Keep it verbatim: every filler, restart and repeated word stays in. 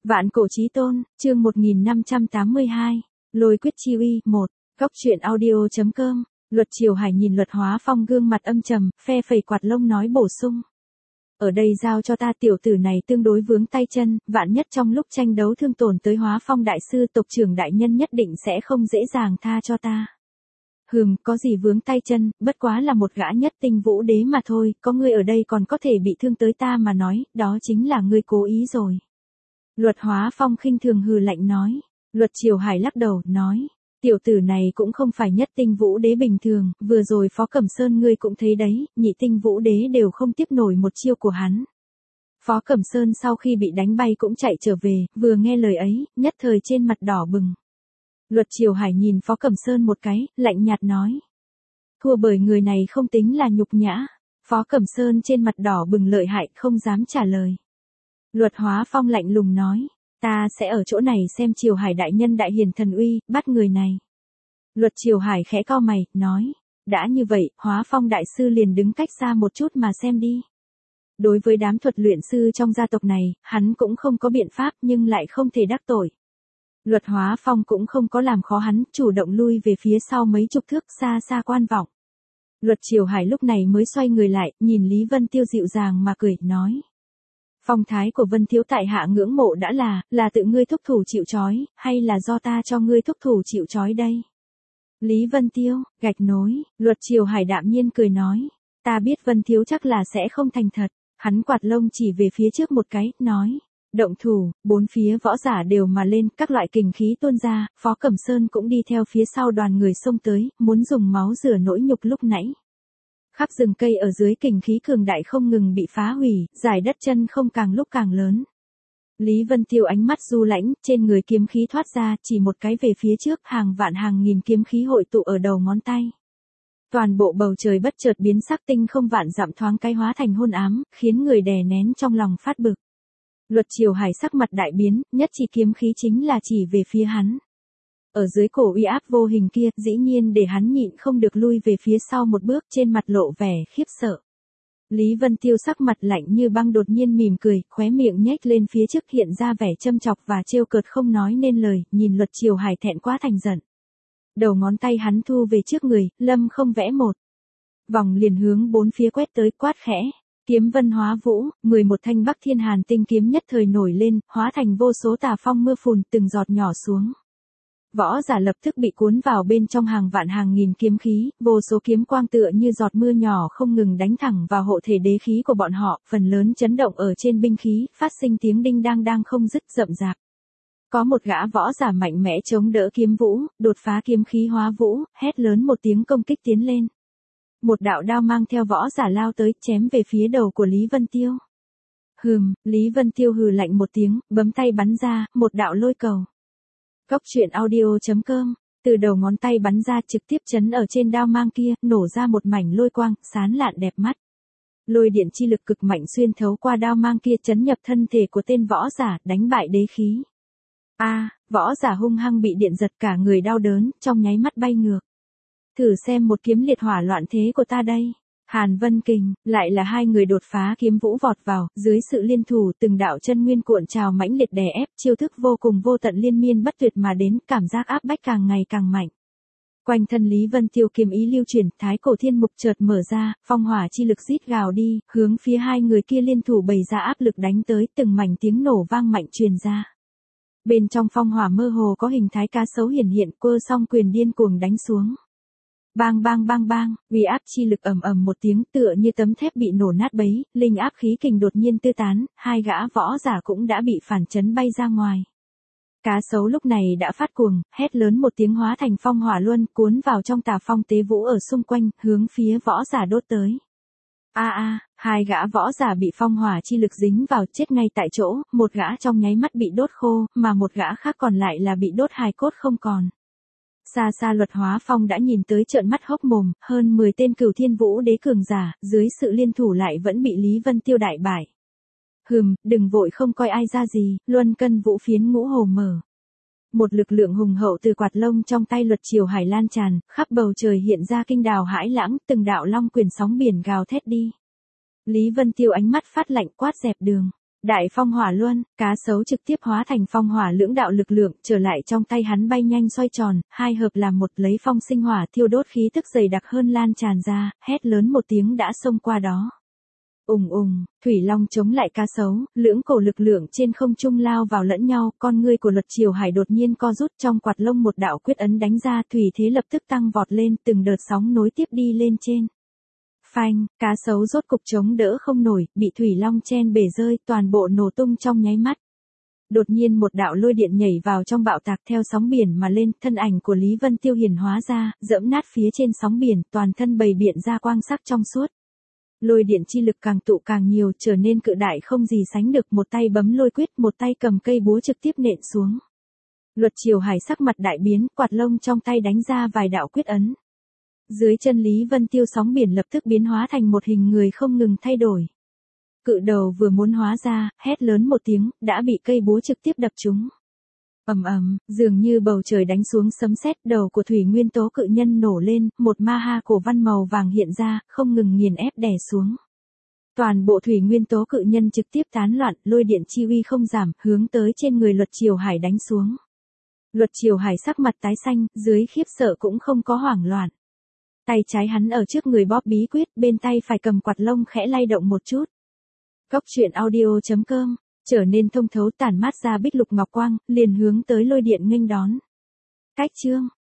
Vạn cổ chí tôn, chương một nghìn năm trăm tám mươi hai, Lôi quyết chi uy, một, góc truyện audio chấm com, Luật Triều Hải nhìn Luật Hóa Phong gương mặt âm trầm, phe phẩy quạt lông nói bổ sung. Ở đây giao cho ta, tiểu tử này tương đối vướng tay chân, vạn nhất trong lúc tranh đấu thương tổn tới Hóa Phong đại sư, tộc trưởng đại nhân nhất định sẽ không dễ dàng tha cho ta. Hừm, có gì vướng tay chân, bất quá là một gã nhất tinh vũ đế mà thôi, có ngươi ở đây còn có thể bị thương tới ta mà nói, đó chính là ngươi cố ý rồi. Luật Hóa Phong khinh thường hừ lạnh nói. Luật Triều Hải lắc đầu, nói. Tiểu tử này cũng không phải nhất tinh vũ đế bình thường, vừa rồi Phó Cẩm Sơn ngươi cũng thấy đấy, nhị tinh vũ đế đều không tiếp nổi một chiêu của hắn. Phó Cẩm Sơn sau khi bị đánh bay cũng chạy trở về, vừa nghe lời ấy, nhất thời trên mặt đỏ bừng. Luật Triều Hải nhìn Phó Cẩm Sơn một cái, lạnh nhạt nói. Thua bởi người này không tính là nhục nhã. Phó Cẩm Sơn trên mặt đỏ bừng lợi hại, không dám trả lời. Luật Hóa Phong lạnh lùng nói, ta sẽ ở chỗ này xem Triều Hải đại nhân đại hiển thần uy, bắt người này. Luật Triều Hải khẽ cau mày, nói, đã như vậy, Hóa Phong đại sư liền đứng cách xa một chút mà xem đi. Đối với đám thuật luyện sư trong gia tộc này, hắn cũng không có biện pháp nhưng lại không thể đắc tội. Luật Hóa Phong cũng không có làm khó hắn, chủ động lui về phía sau mấy chục thước xa xa quan vọng. Luật Triều Hải lúc này mới xoay người lại, nhìn Lý Vân Tiêu dịu dàng mà cười, nói. Phong thái của Vân thiếu tại hạ ngưỡng mộ đã là, là tự ngươi thúc thủ chịu trói, hay là do ta cho ngươi thúc thủ chịu trói đây? Lý Vân Tiêu, gạch nối, Luật Triều Hải đạm nhiên cười nói, ta biết Vân thiếu chắc là sẽ không thành thật, hắn quạt lông chỉ về phía trước một cái, nói, động thủ, bốn phía võ giả đều mà lên, các loại kình khí tuôn ra, Phó Cẩm Sơn cũng đi theo phía sau đoàn người xông tới, muốn dùng máu rửa nỗi nhục lúc nãy. Khắp rừng cây ở dưới kình khí cường đại không ngừng bị phá hủy, giải đất chân không càng lúc càng lớn. Lý Vân Tiêu ánh mắt du lãnh, trên người kiếm khí thoát ra, chỉ một cái về phía trước, hàng vạn hàng nghìn kiếm khí hội tụ ở đầu ngón tay. Toàn bộ bầu trời bất chợt biến sắc, tinh không vạn dặm thoáng cái hóa thành hôn ám, khiến người đè nén trong lòng phát bực. Luật Triều Hải sắc mặt đại biến, nhất chỉ kiếm khí chính là chỉ về phía hắn. Ở dưới cổ uy áp vô hình kia, dĩ nhiên để hắn nhịn không được lui về phía sau một bước, trên mặt lộ vẻ khiếp sợ. Lý Vân Tiêu sắc mặt lạnh như băng đột nhiên mỉm cười, khóe miệng nhếch lên phía trước hiện ra vẻ châm chọc và trêu cợt không nói nên lời, nhìn Luật Triều Hải thẹn quá thành giận. Đầu ngón tay hắn thu về trước người, lâm không vẽ một vòng liền hướng bốn phía quét tới, quát khẽ. Kiếm vân hóa vũ, mười một thanh Bắc Thiên Hàn tinh kiếm nhất thời nổi lên, hóa thành vô số tà phong mưa phùn từng giọt nhỏ xuống. Võ giả lập tức bị cuốn vào bên trong hàng vạn hàng nghìn kiếm khí, vô số kiếm quang tựa như giọt mưa nhỏ không ngừng đánh thẳng vào hộ thể đế khí của bọn họ, phần lớn chấn động ở trên binh khí, phát sinh tiếng đinh đang đang không dứt rậm rạp. Có một gã võ giả mạnh mẽ chống đỡ kiếm vũ, đột phá kiếm khí hóa vũ, hét lớn một tiếng công kích tiến lên. Một đạo đao mang theo võ giả lao tới, chém về phía đầu của Lý Vân Tiêu. Hừm, Lý Vân Tiêu hừ lạnh một tiếng, bấm tay bắn ra, một đạo lôi cầu. Góc truyện audio chấm com, từ đầu ngón tay bắn ra trực tiếp chấn ở trên đao mang kia, nổ ra một mảnh lôi quang, sáng lạn đẹp mắt. Lôi điện chi lực cực mạnh xuyên thấu qua đao mang kia chấn nhập thân thể của tên võ giả, đánh bại đế khí. A, à, võ giả hung hăng bị điện giật cả người đau đớn, trong nháy mắt bay ngược. Thử xem một kiếm liệt hỏa loạn thế của ta đây. Hàn Vân Kình, lại là hai người đột phá kiếm vũ vọt vào, dưới sự liên thủ từng đạo chân nguyên cuộn trào mãnh liệt đè ép, chiêu thức vô cùng vô tận liên miên bất tuyệt mà đến, cảm giác áp bách càng ngày càng mạnh. Quanh thân Lý Vân Tiêu kiếm ý lưu chuyển, thái cổ thiên mục chợt mở ra, phong hỏa chi lực rít gào đi, hướng phía hai người kia liên thủ bày ra áp lực đánh tới, từng mảnh tiếng nổ vang mạnh truyền ra. Bên trong phong hỏa mơ hồ có hình thái cá sấu hiển hiện, quơ song quyền điên cuồng đánh xuống. Bang bang bang bang, uy áp chi lực ầm ầm một tiếng tựa như tấm thép bị nổ nát bấy, linh áp khí kình đột nhiên tư tán, hai gã võ giả cũng đã bị phản chấn bay ra ngoài. Cá sấu lúc này đã phát cuồng, hét lớn một tiếng hóa thành phong hỏa luân cuốn vào trong tà phong tế vũ ở xung quanh, hướng phía võ giả đốt tới. A a, hai gã võ giả bị phong hỏa chi lực dính vào chết ngay tại chỗ, một gã trong nháy mắt bị đốt khô, mà một gã khác còn lại là bị đốt hài cốt không còn. Xa xa Luật Hóa Phong đã nhìn tới trợn mắt hốc mồm, hơn mười tên cửu thiên vũ đế cường giả, dưới sự liên thủ lại vẫn bị Lý Vân Tiêu đại bại. Hừm, đừng vội không coi ai ra gì, luân cân vũ phiến ngũ hồ mở. Một lực lượng hùng hậu từ quạt lông trong tay Luật Triều Hải lan tràn, khắp bầu trời hiện ra kinh đào hãi lãng, từng đạo long quyền sóng biển gào thét đi. Lý Vân Tiêu ánh mắt phát lạnh quát dẹp đường. Đại phong hỏa luân, cá sấu trực tiếp hóa thành phong hỏa lưỡng đạo lực lượng, trở lại trong tay hắn bay nhanh xoay tròn, hai hợp làm một, lấy phong sinh hỏa thiêu đốt khí tức dày đặc hơn lan tràn ra, hét lớn một tiếng đã xông qua đó. Ùng ùng, thủy long chống lại cá sấu, lưỡng cổ lực lượng trên không trung lao vào lẫn nhau, con ngươi của Luật Triều Hải đột nhiên co rút, trong quạt lông một đạo quyết ấn đánh ra, thủy thế lập tức tăng vọt lên, từng đợt sóng nối tiếp đi lên trên. Phanh, cá sấu rốt cục chống đỡ không nổi, bị thủy long chen bể rơi, toàn bộ nổ tung trong nháy mắt. Đột nhiên một đạo lôi điện nhảy vào trong bạo tạc theo sóng biển mà lên, thân ảnh của Lý Vân Tiêu hiển hóa ra, dẫm nát phía trên sóng biển, toàn thân bày biện ra quang sắc trong suốt. Lôi điện chi lực càng tụ càng nhiều, trở nên cự đại không gì sánh được, một tay bấm lôi quyết, một tay cầm cây búa trực tiếp nện xuống. Luật Triều Hải sắc mặt đại biến, quạt lông trong tay đánh ra vài đạo quyết ấn. Dưới chân Lý Vân Tiêu sóng biển lập tức biến hóa thành một hình người không ngừng thay đổi. Cự đầu vừa muốn hóa ra, hét lớn một tiếng, đã bị cây búa trực tiếp đập trúng. Ầm ầm, dường như bầu trời đánh xuống sấm sét, đầu của thủy nguyên tố cự nhân nổ lên, một ma ha cổ văn màu vàng hiện ra, không ngừng nghiền ép đè xuống. Toàn bộ thủy nguyên tố cự nhân trực tiếp tán loạn, lôi điện chi uy không giảm, hướng tới trên người Luật Triều Hải đánh xuống. Luật Triều Hải sắc mặt tái xanh, dưới khiếp sợ cũng không có hoảng loạn. Tay trái hắn ở trước người bóp bí quyết, bên tay phải cầm quạt lông khẽ lay động một chút. Cốc truyện audio chấm com, trở nên thông thấu tản mát ra bích lục ngọc quang, liền hướng tới lôi điện nghênh đón. Cách chương